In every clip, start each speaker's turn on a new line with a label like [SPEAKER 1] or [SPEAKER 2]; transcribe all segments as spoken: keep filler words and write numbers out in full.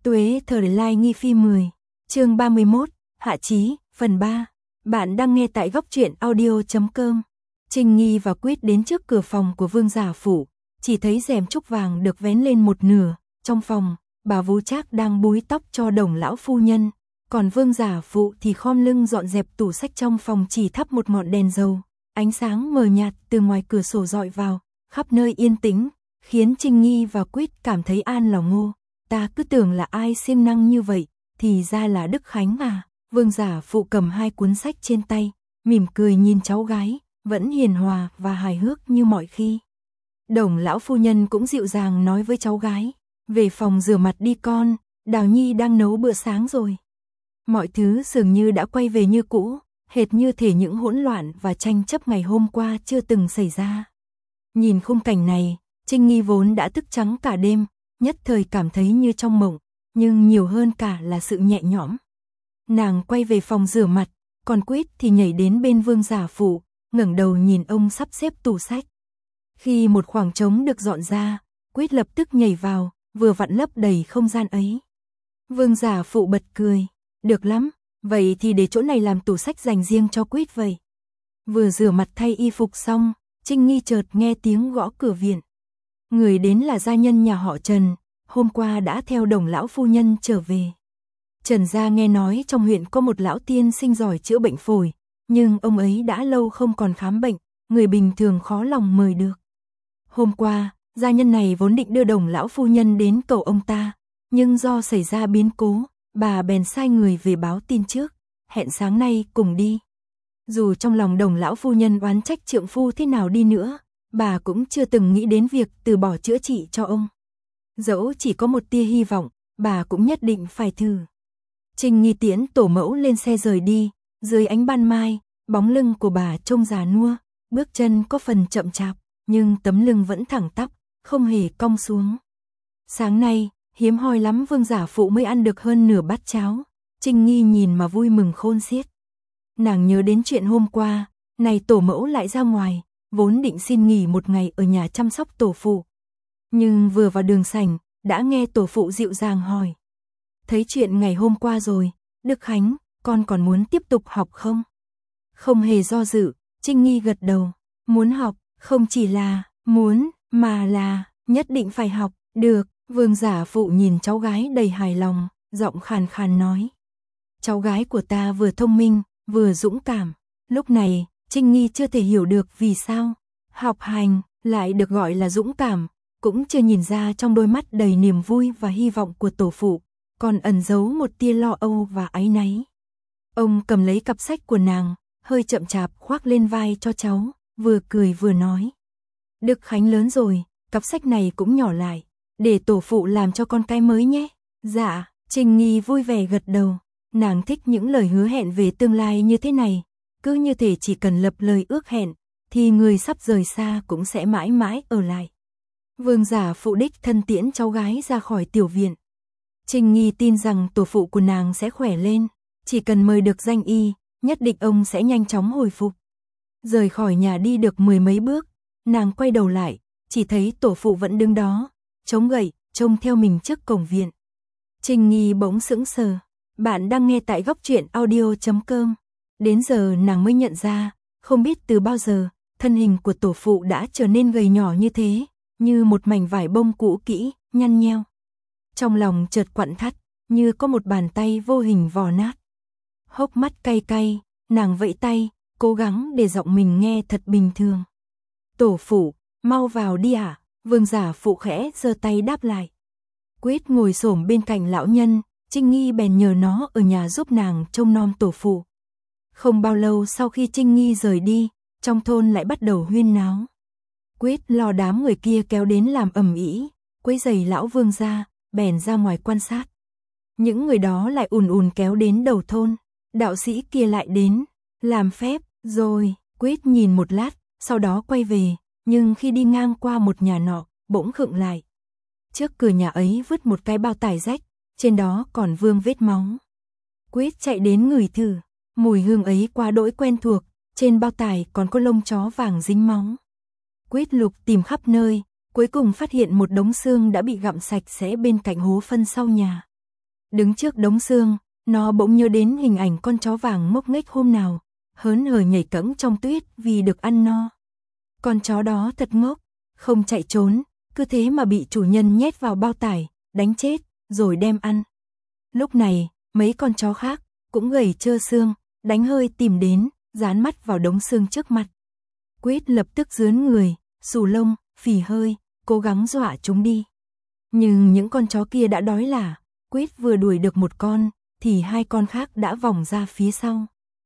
[SPEAKER 1] Tuế thời lai nghi phi mười, chương ba mươi mốt, Hạ Chí, phần ba. Bạn đang nghe tại góc truyện audio chấm com. Trinh Nghi và Quýt đến trước cửa phòng của Vương Giả Phủ, chỉ thấy rèm trúc vàng được vén lên một nửa. Trong phòng, bà Vú Trác đang búi tóc cho Đồng lão phu nhân, còn Vương Giả Phụ thì khom lưng dọn dẹp tủ sách. Trong phòng chỉ thắp một ngọn đèn dầu, ánh sáng mờ nhạt từ ngoài cửa sổ dọi vào, khắp nơi yên tĩnh, khiến Trinh Nghi và Quýt cảm thấy an lòng. Ngô, ta cứ tưởng là ai siêng năng như vậy, thì ra là Đức Khánh à. Vương Giả Phụ cầm hai cuốn sách trên tay, mỉm cười nhìn cháu gái, vẫn hiền hòa và hài hước như mọi khi. Đồng lão phu nhân cũng dịu dàng nói với cháu gái, về phòng rửa mặt đi con, Đào Nhi đang nấu bữa sáng rồi. Mọi thứ dường như đã quay về như cũ, hệt như thể những hỗn loạn và tranh chấp ngày hôm qua chưa từng xảy ra. Nhìn khung cảnh này, Trinh Nghi vốn đã thức trắng cả đêm, nhất thời cảm thấy như trong mộng, nhưng nhiều hơn cả là sự nhẹ nhõm. Nàng quay về phòng rửa mặt, còn Quýt thì nhảy đến bên Vương Giả Phụ, ngẩng đầu nhìn ông sắp xếp tủ sách. Khi một khoảng trống được dọn ra, Quýt lập tức nhảy vào, vừa vặn lấp đầy không gian ấy. Vương Giả Phụ bật cười, được lắm, vậy thì để chỗ này làm tủ sách dành riêng cho Quýt vậy. Vừa rửa mặt thay y phục xong, Trinh Nghi chợt nghe tiếng gõ cửa viện. Người đến là gia nhân nhà họ Trần, hôm qua đã theo Đồng lão phu nhân trở về. Trần gia nghe nói trong huyện có một lão tiên sinh giỏi chữa bệnh phổi, nhưng ông ấy đã lâu không còn khám bệnh, người bình thường khó lòng mời được. Hôm qua, gia nhân này vốn định đưa Đồng lão phu nhân đến cầu ông ta, nhưng do xảy ra biến cố, bà bèn sai người về báo tin trước, hẹn sáng nay cùng đi. Dù trong lòng Đồng lão phu nhân oán trách trượng phu thế nào đi nữa, bà cũng chưa từng nghĩ đến việc từ bỏ chữa trị cho ông. Dẫu chỉ có một tia hy vọng, bà cũng nhất định phải thử. Trinh Nghi tiễn tổ mẫu lên xe rời đi, dưới ánh ban mai, bóng lưng của bà trông già nua, bước chân có phần chậm chạp, nhưng tấm lưng vẫn thẳng tắp, không hề cong xuống. Sáng nay, hiếm hoi lắm Vương Giả Phụ mới ăn được hơn nửa bát cháo, Trinh Nghi nhìn mà vui mừng khôn xiết. Nàng nhớ đến chuyện hôm qua, này tổ mẫu lại ra ngoài, vốn định xin nghỉ một ngày ở nhà chăm sóc tổ phụ. Nhưng vừa vào đường sảnh, đã nghe tổ phụ dịu dàng hỏi. Thấy chuyện ngày hôm qua rồi, Đức Khánh, con còn muốn tiếp tục học không? Không hề do dự, Trinh Nghi gật đầu, muốn học, không chỉ là muốn, mà là nhất định phải học, được. Vương Giả Phụ nhìn cháu gái đầy hài lòng, giọng khàn khàn nói. Cháu gái của ta vừa thông minh, vừa dũng cảm. Lúc này, Trinh Nghi chưa thể hiểu được vì sao học hành lại được gọi là dũng cảm, cũng chưa nhìn ra trong đôi mắt đầy niềm vui và hy vọng của tổ phụ, còn ẩn giấu một tia lo âu và áy náy. Ông cầm lấy cặp sách của nàng, hơi chậm chạp khoác lên vai cho cháu, vừa cười vừa nói. Đức Khánh lớn rồi, cặp sách này cũng nhỏ lại, để tổ phụ làm cho con cái mới nhé. Dạ, Trinh Nghi vui vẻ gật đầu, nàng thích những lời hứa hẹn về tương lai như thế này, cứ như thể chỉ cần lập lời ước hẹn, thì người sắp rời xa cũng sẽ mãi mãi ở lại. Vương Giả Phụ đích thân tiễn cháu gái ra khỏi tiểu viện. Trinh Nghi tin rằng tổ phụ của nàng sẽ khỏe lên, chỉ cần mời được danh y, nhất định ông sẽ nhanh chóng hồi phục. Rời khỏi nhà đi được mười mấy bước, nàng quay đầu lại, chỉ thấy tổ phụ vẫn đứng đó, chống gậy, trông theo mình trước cổng viện. Trinh Nghi bỗng sững sờ, bạn đang nghe tại góc truyện audio chấm com. Đến giờ nàng mới nhận ra, không biết từ bao giờ, thân hình của tổ phụ đã trở nên gầy nhỏ như thế, như một mảnh vải bông cũ kỹ, nhăn nheo. Trong lòng chợt quặn thắt, như có một bàn tay vô hình vò nát. Hốc mắt cay cay, nàng vẫy tay, cố gắng để giọng mình nghe thật bình thường. Tổ phụ, mau vào đi ạ. À? Vương Giả Phụ khẽ giơ tay đáp lại. Quýt ngồi xổm bên cạnh lão nhân, Trinh Nghi bèn nhờ nó ở nhà giúp nàng trông nom tổ phụ. Không bao lâu sau khi Trinh Nghi rời đi, trong thôn lại bắt đầu huyên náo. Quýt lo đám người kia kéo đến làm ầm ĩ, quấy rầy lão Vương gia, bèn ra ngoài quan sát. Những người đó lại ùn ùn kéo đến đầu thôn, đạo sĩ kia lại đến, làm phép, rồi, Quýt nhìn một lát, sau đó quay về, nhưng khi đi ngang qua một nhà nọ, bỗng khựng lại. Trước cửa nhà ấy vứt một cái bao tải rách, trên đó còn vương vết máu. Quýt chạy đến ngửi thử, mùi hương ấy quá đỗi quen thuộc, trên bao tải còn có lông chó vàng dính máu. Quýt lục tìm khắp nơi, cuối cùng phát hiện một đống xương đã bị gặm sạch sẽ bên cạnh hố phân sau nhà. Đứng trước đống xương, nó bỗng nhớ đến hình ảnh con chó vàng ngốc nghếch hôm nào, hớn hở nhảy cẫng trong tuyết vì được ăn no. Con chó đó thật ngốc, không chạy trốn, cứ thế mà bị chủ nhân nhét vào bao tải, đánh chết, rồi đem ăn. Lúc này, mấy con chó khác, cũng gầy trơ xương, đánh hơi tìm đến, dán mắt vào đống xương trước mặt. Quýt lập tức rướn người, xù lông, phì hơi, cố gắng dọa chúng đi. Nhưng những con chó kia đã đói lả, Quýt vừa đuổi được một con, thì hai con khác đã vòng ra phía sau.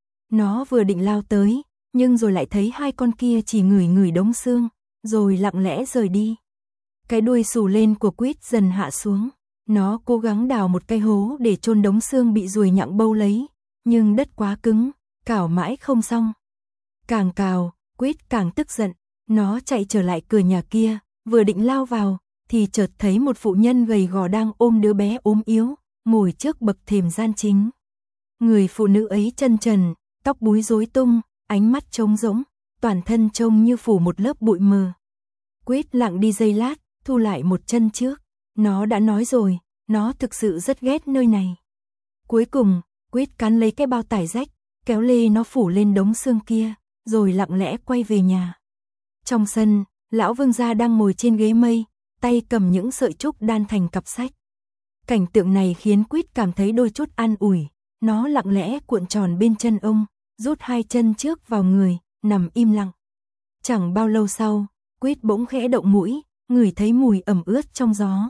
[SPEAKER 1] Nó vừa định lao tới, nhưng rồi lại thấy hai con kia chỉ ngửi ngửi đống xương, rồi lặng lẽ rời đi. Cái đuôi xù lên của Quýt dần hạ xuống. Nó cố gắng đào một cái hố để chôn đống xương bị ruồi nhặng bâu lấy, nhưng đất quá cứng, cào mãi không xong. Càng cào, Quýt càng tức giận, nó chạy trở lại cửa nhà kia, vừa định lao vào, thì chợt thấy một phụ nhân gầy gò đang ôm đứa bé ốm yếu, ngồi trước bậc thềm gian chính. Người phụ nữ ấy chân trần, tóc búi rối tung, ánh mắt trống rỗng, toàn thân trông như phủ một lớp bụi mờ. Quýt lặng đi giây lát, thu lại một chân trước. Nó đã nói rồi, nó thực sự rất ghét nơi này. Cuối cùng, Quýt cắn lấy cái bao tải rách, kéo lê nó phủ lên đống xương kia, rồi lặng lẽ quay về nhà. Trong sân, lão vương gia đang ngồi trên ghế mây, tay cầm những sợi trúc đan thành cặp sách. Cảnh tượng này khiến Quýt cảm thấy đôi chút an ủi, nó lặng lẽ cuộn tròn bên chân ông, rút hai chân trước vào người, nằm im lặng. Chẳng bao lâu sau, Quýt bỗng khẽ động mũi, ngửi thấy mùi ẩm ướt trong gió.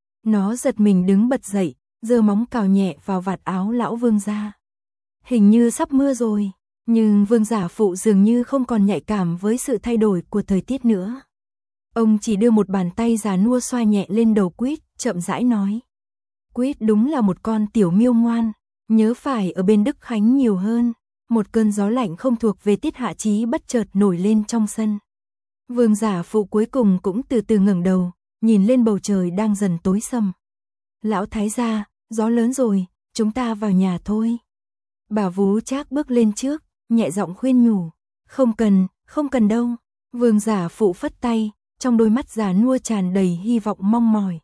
[SPEAKER 1] Nó giật mình đứng bật dậy, giơ móng cào nhẹ vào vạt áo lão vương gia. Hình như sắp mưa rồi, nhưng vương giả phụ dường như không còn nhạy cảm với sự thay đổi của thời tiết nữa. Ông chỉ đưa một bàn tay già nua xoa nhẹ lên đầu Quýt, chậm rãi nói. Quýt đúng là một con tiểu miêu ngoan, nhớ phải ở bên Đức Khánh nhiều hơn. Một cơn gió lạnh không thuộc về tiết hạ chí bất chợt nổi lên trong sân. Vương giả phụ cuối cùng cũng từ từ ngẩng đầu, nhìn lên bầu trời đang dần tối sầm. Lão thái gia, gió lớn rồi, chúng ta vào nhà thôi. Bà Vú Trác bước lên trước, nhẹ giọng khuyên nhủ. Không cần, không cần đâu. Vương giả phụ phất tay, trong đôi mắt già nua tràn đầy hy vọng mong mỏi.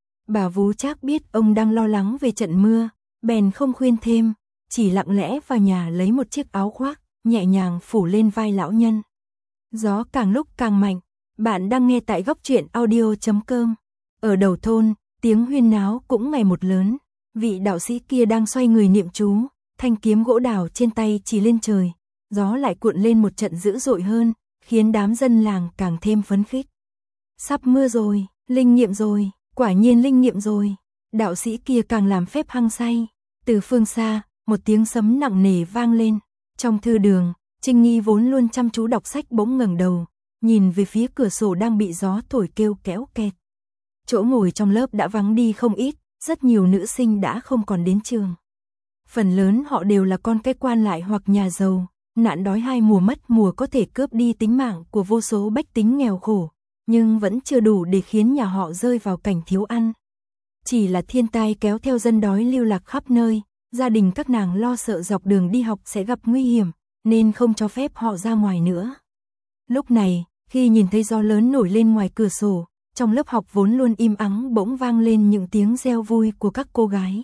[SPEAKER 1] Bà Vú Trác biết ông đang lo lắng về trận mưa, bèn không khuyên thêm, chỉ lặng lẽ vào nhà lấy một chiếc áo khoác, nhẹ nhàng phủ lên vai lão nhân. Gió càng lúc càng mạnh, bạn đang nghe tại góc truyện audio chấm com. Ở đầu thôn, tiếng huyên náo cũng ngày một lớn, vị đạo sĩ kia đang xoay người niệm chú, thanh kiếm gỗ đào trên tay chỉ lên trời, gió lại cuộn lên một trận dữ dội hơn, khiến đám dân làng càng thêm phấn khích. Sắp mưa rồi, linh nghiệm rồi, quả nhiên linh nghiệm rồi. Đạo sĩ kia càng làm phép hăng say. Từ phương xa, một tiếng sấm nặng nề vang lên. Trong thư đường, Trinh Nghi vốn luôn chăm chú đọc sách bỗng ngẩng đầu, nhìn về phía cửa sổ đang bị gió thổi kêu kéo kẹt. Chỗ ngồi trong lớp đã vắng đi không ít, rất nhiều nữ sinh đã không còn đến trường. Phần lớn họ đều là con cái quan lại hoặc nhà giàu, nạn đói hai mùa mất mùa có thể cướp đi tính mạng của vô số bách tính nghèo khổ, nhưng vẫn chưa đủ để khiến nhà họ rơi vào cảnh thiếu ăn. Chỉ là thiên tai kéo theo dân đói lưu lạc khắp nơi, gia đình các nàng lo sợ dọc đường đi học sẽ gặp nguy hiểm, nên không cho phép họ ra ngoài nữa. Lúc này, khi nhìn thấy gió lớn nổi lên ngoài cửa sổ, trong lớp học vốn luôn im ắng bỗng vang lên những tiếng reo vui của các cô gái.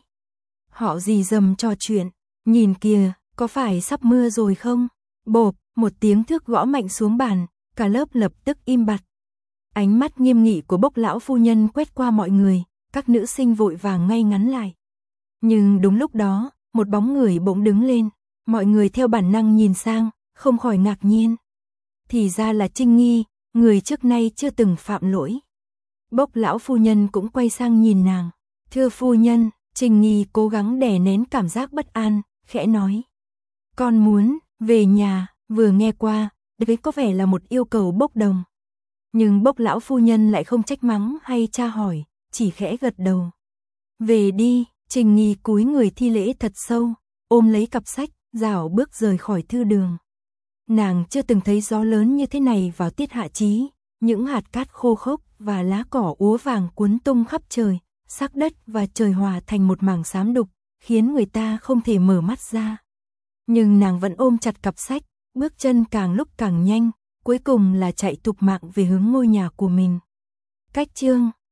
[SPEAKER 1] Họ rì rầm trò chuyện, nhìn kìa, có phải sắp mưa rồi không? Bộp, một tiếng thước gõ mạnh xuống bàn, cả lớp lập tức im bặt. Ánh mắt nghiêm nghị của Bốc lão phu nhân quét qua mọi người, các nữ sinh vội vàng ngay ngắn lại. Nhưng đúng lúc đó, một bóng người bỗng đứng lên, mọi người theo bản năng nhìn sang, không khỏi ngạc nhiên. Thì ra là Trinh Nghi, người trước nay chưa từng phạm lỗi. Bốc lão phu nhân cũng quay sang nhìn nàng. Thưa phu nhân, Trinh Nghi cố gắng đè nén cảm giác bất an, khẽ nói. Con muốn, về nhà, vừa nghe qua, đấy có vẻ là một yêu cầu bốc đồng. Nhưng Bốc lão phu nhân lại không trách mắng hay tra hỏi, chỉ khẽ gật đầu. Về đi, Trinh Nghi cúi người thi lễ thật sâu, ôm lấy cặp sách, rảo bước rời khỏi thư đường. Nàng chưa từng thấy gió lớn như thế này vào tiết hạ chí, những hạt cát khô khốc và lá cỏ úa vàng cuốn tung khắp trời, sắc đất và trời hòa thành một mảng xám đục, khiến người ta không thể mở mắt ra. Nhưng nàng vẫn ôm chặt cặp sách, bước chân càng lúc càng nhanh, cuối cùng là chạy thục mạng về hướng ngôi nhà của mình. Cách chương